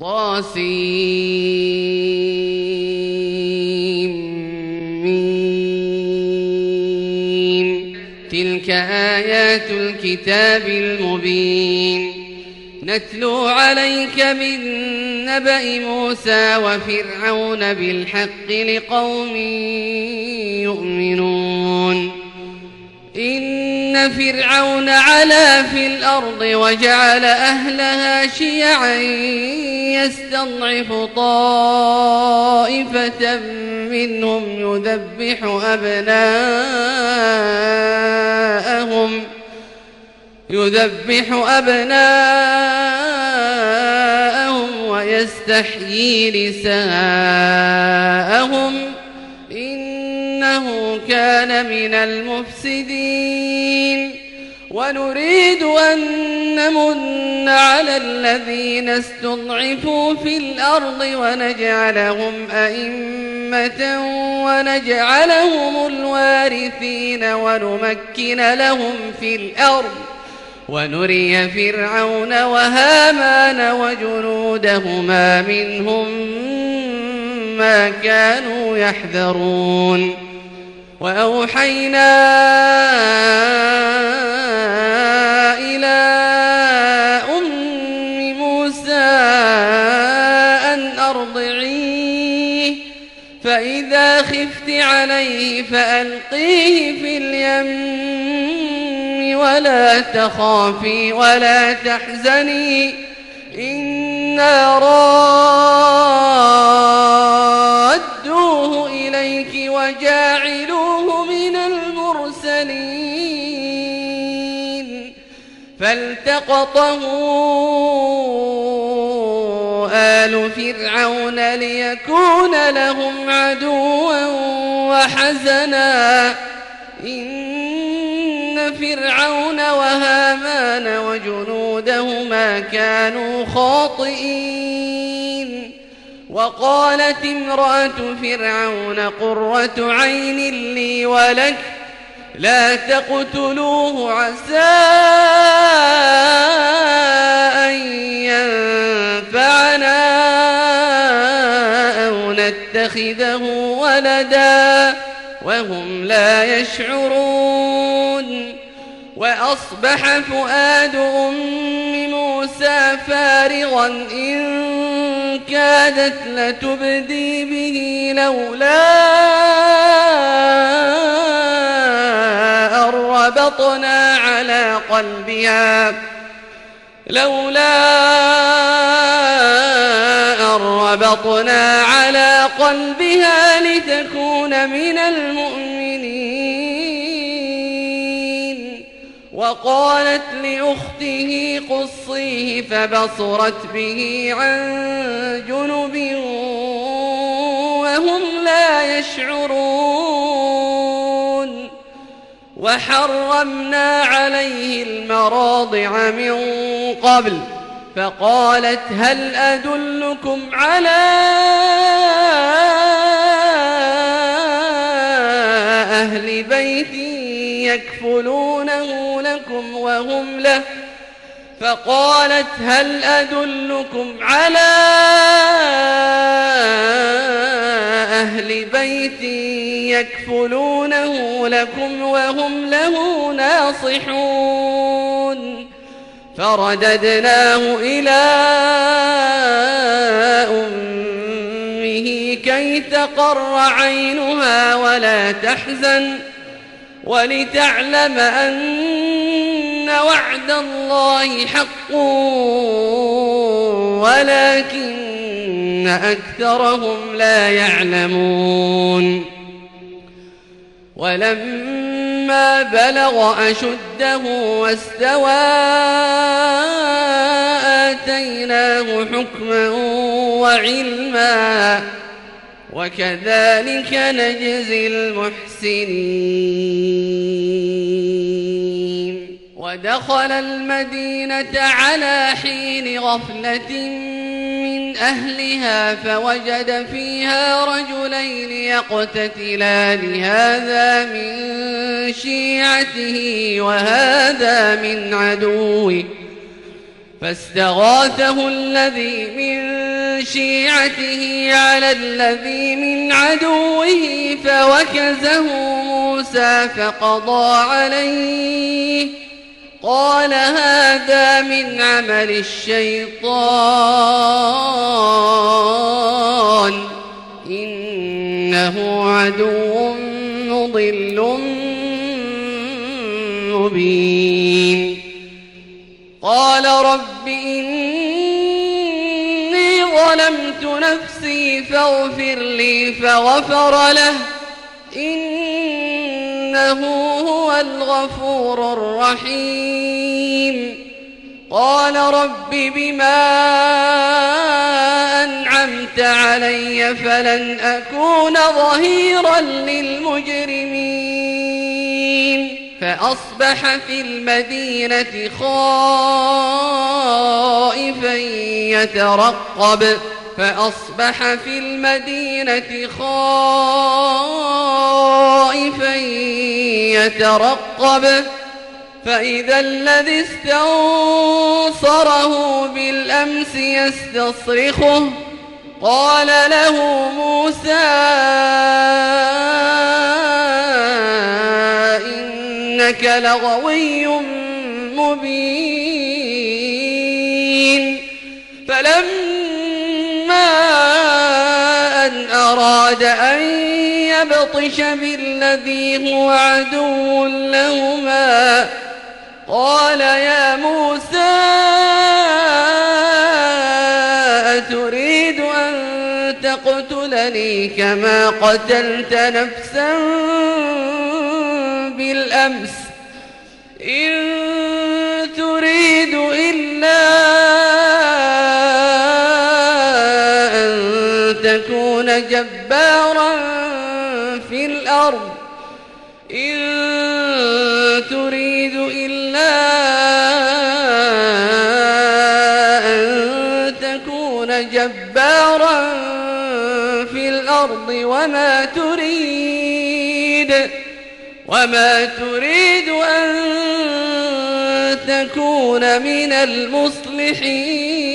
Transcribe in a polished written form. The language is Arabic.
طاسيم. تلك آيات الكتاب المبين. نتلو عليك من نبأ موسى وفرعون بالحق لقوم يؤمنون. إن فرعون علا في الأرض وجعل أهلها شيعا يستضعف طائفة منهم يذبح أبناءهم ويستحيي نساءهم إنه كان من المفسدين. ونريد أن نمن على الذين استضعفوا في الأرض ونجعلهم أئمة ونجعلهم الوارثين ونمكن لهم في الأرض ونري فرعون وهامان وجنودهما منهم ما كانوا يحذرون. وأوحينا إلى أم موسى أن أرضعيه فإذا خفت عليه فألقيه في اليم ولا تخافي ولا تحزني إنا رادوه إليك وجاعلوه من المرسلين. فالتقطه آل فرعون ليكون لهم عدوا وحزنا إن فرعون وهامان وجنودهما كانوا خاطئين. وقالت امرأة فرعون قرة عين لي ولك لا تقتلوه عسى أن ينفعنا أو نتخذه ولدا وهم لا يشعرون. وأصبح فؤاد أم موسى فارغا إن كادت لتبدي به لولا أن ربطنا على قلبها لتكون من المؤمنين. وقالت لأخته قصيه فبصرت به عن جنب وهم لا يشعرون. وحرمنا عليه المراضع من قبل فقالت هل أدلكم على أهل بيت يكفلونه لكم وهم له فقالت هل أدلكم على أهل بيت يكفلونه لكم وهم له ناصحون. فرددناه إلى أمه كي تقر عينها ولا تحزن ولتعلم أن وعد الله حق ولكن أكثرهم لا يعلمون. ولما بلغ أشده واستوى آتيناه حكما وعلما وكذلك نجزي المحسنين. ودخل المدينة على حين غفلة من أهلها فوجد فيها رجلين يقتتلان هذا من شيعته وهذا من عدوه فاستغاثه الذي من شيعته على الذي من عدوه فوكزه موسى فقضى عليه قال هذا من عمل الشيطان إنه عدو مضل مبين قال رب إني ظلمت نفسي فاغفر لي فغفر له إنه هو الغفور الرحيم قال رب بما أنعمت علي فلن أكون ظهيرا للمجرمين فأصبح في المدينة خائفا يترقب فإذا الذي استنصره بالأمس يستصرخه قال له موسى إنك لغوي مبين فلما أن أراد أن يبطش بالذي هو عدو لهما قال يا موسى أتريد أن تقتلني كما قتلت نفسا بالأمس إن تريد إلا أن تكون جبارا في الأرض وما تريد أن تكون من المصلحين